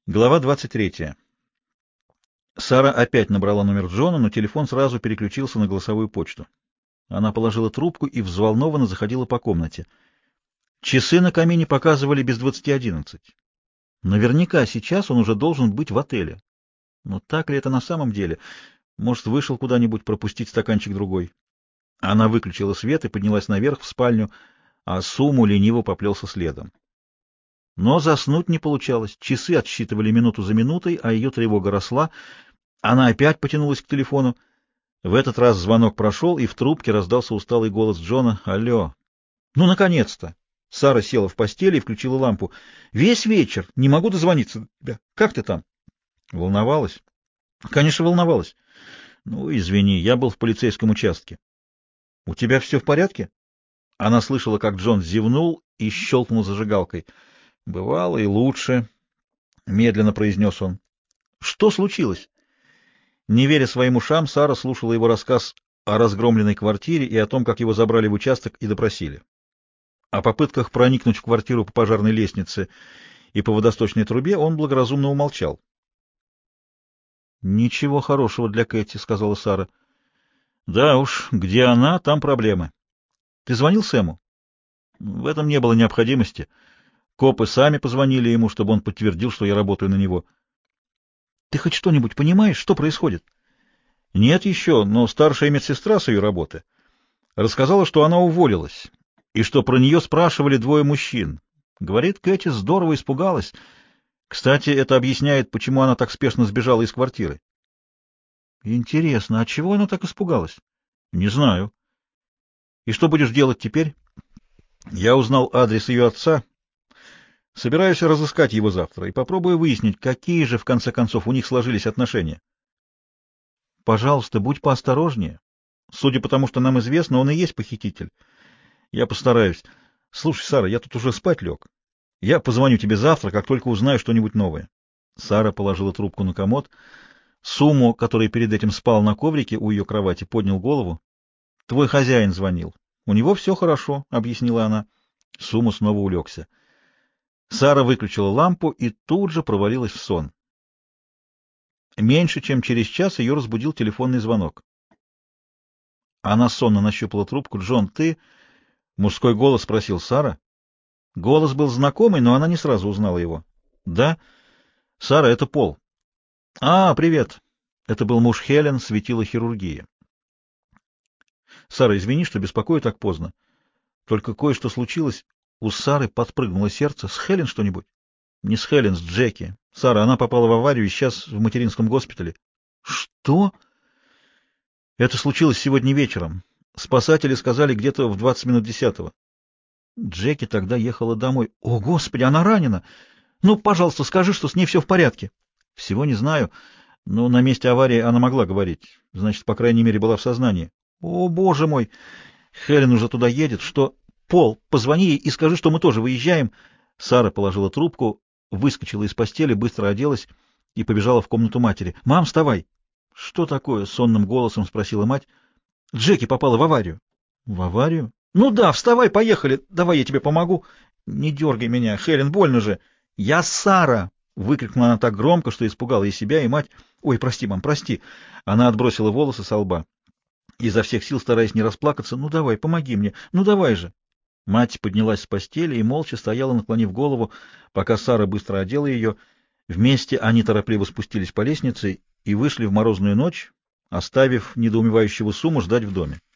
Глава 23. Сара опять набрала номер Джона, но телефон сразу переключился на голосовую почту. Она положила трубку и взволнованно заходила по комнате. Часы на камине показывали без 20:11. Наверняка сейчас он уже должен быть в отеле. Но так ли это на самом деле? Может, вышел куда-нибудь пропустить стаканчик другой? Она выключила свет и поднялась наверх в спальню, а Суму лениво поплелся следом. Но заснуть не получалось. Часы отсчитывали минуту за минутой, а ее тревога росла. Она опять потянулась к телефону. В этот раз звонок прошел, и в трубке раздался усталый голос Джона. «Алло!» «Ну, наконец-то!» Сара села в постели и включила лампу. «Весь вечер не могу дозвониться до тебя. Как ты там?» «Волновалась?» «Конечно, волновалась. Ну, извини, я был в полицейском участке». «У тебя все в порядке?» Она слышала, как Джон зевнул и щелкнул зажигалкой. «Бывало и лучше», — медленно произнес он. «Что случилось?» Не веря своим ушам, Сара слушала его рассказ о разгромленной квартире и о том, как его забрали в участок и допросили. О попытках проникнуть в квартиру по пожарной лестнице и по водосточной трубе он благоразумно умолчал. «Ничего хорошего для Кэти», — сказала Сара. «Да уж, где она, там проблемы». «Ты звонил Сэму?» «В этом не было необходимости. Копы сами позвонили ему, чтобы он подтвердил, что я работаю на него». «Ты хоть что-нибудь понимаешь, что происходит?» «Нет еще, но старшая медсестра с ее работы рассказала, что она уволилась, и что про нее спрашивали двое мужчин. Говорит, Кэти здорово испугалась. Кстати, это объясняет, почему она так спешно сбежала из квартиры. Интересно, а чего она так испугалась? Не знаю. И что будешь делать теперь? Я узнал адрес ее отца. Собираюсь разыскать его завтра и попробую выяснить, какие же, в конце концов, у них сложились отношения. Пожалуйста, будь поосторожнее. Судя по тому, что нам известно, он и есть похититель. Я постараюсь. Слушай, Сара, я тут уже спать лег. Я позвоню тебе завтра, как только узнаю что-нибудь новое. Сара положила трубку на комод. Суму, который перед этим спал на коврике у ее кровати, поднял голову. — Твой хозяин звонил. — У него все хорошо, — объяснила она. Суму снова улегся. Сара выключила лампу и тут же провалилась в сон. Меньше чем через час ее разбудил телефонный звонок. Она сонно нащупала трубку. — Джон, ты? — мужской голос спросил Сара. Голос был знакомый, но она не сразу узнала его. — Да? — Сара, это Пол. — А, привет. Это был муж Хелен, светила хирургии. — Сара, извини, что беспокою так поздно. Только кое-что случилось. У Сары подпрыгнуло сердце. С Хелен что-нибудь? — Не с Хелен, с Джеки. Сара, она попала в аварию и сейчас в материнском госпитале. — Что? — Это случилось сегодня вечером. Спасатели сказали где-то в 20 минут 10-го. Джеки тогда ехала домой. — О, Господи, она ранена! Ну, пожалуйста, скажи, что с ней все в порядке. — Всего не знаю, но на месте аварии она могла говорить. Значит, по крайней мере, была в сознании. — О, Боже мой! Хелен уже туда едет. Что? Пол, позвони ей и скажи, что мы тоже выезжаем. Сара положила трубку, выскочила из постели, быстро оделась и побежала в комнату матери. — Мам, вставай! — Что такое? — сонным голосом спросила мать. — Джеки попала в аварию. — В аварию? — Ну да, вставай, поехали. Давай я тебе помогу. — Не дергай меня, Хелен, больно же. — Я Сара! — выкрикнула она так громко, что испугала и себя, и мать. — Ой, прости, мам, прости. Она отбросила волосы со лба, изо всех сил стараясь не расплакаться. — Ну давай, помоги мне. Ну давай же. Мать поднялась с постели и молча стояла, наклонив голову, пока Сара быстро одела ее. Вместе они торопливо спустились по лестнице и вышли в морозную ночь, оставив недоумевающего Суму ждать в доме.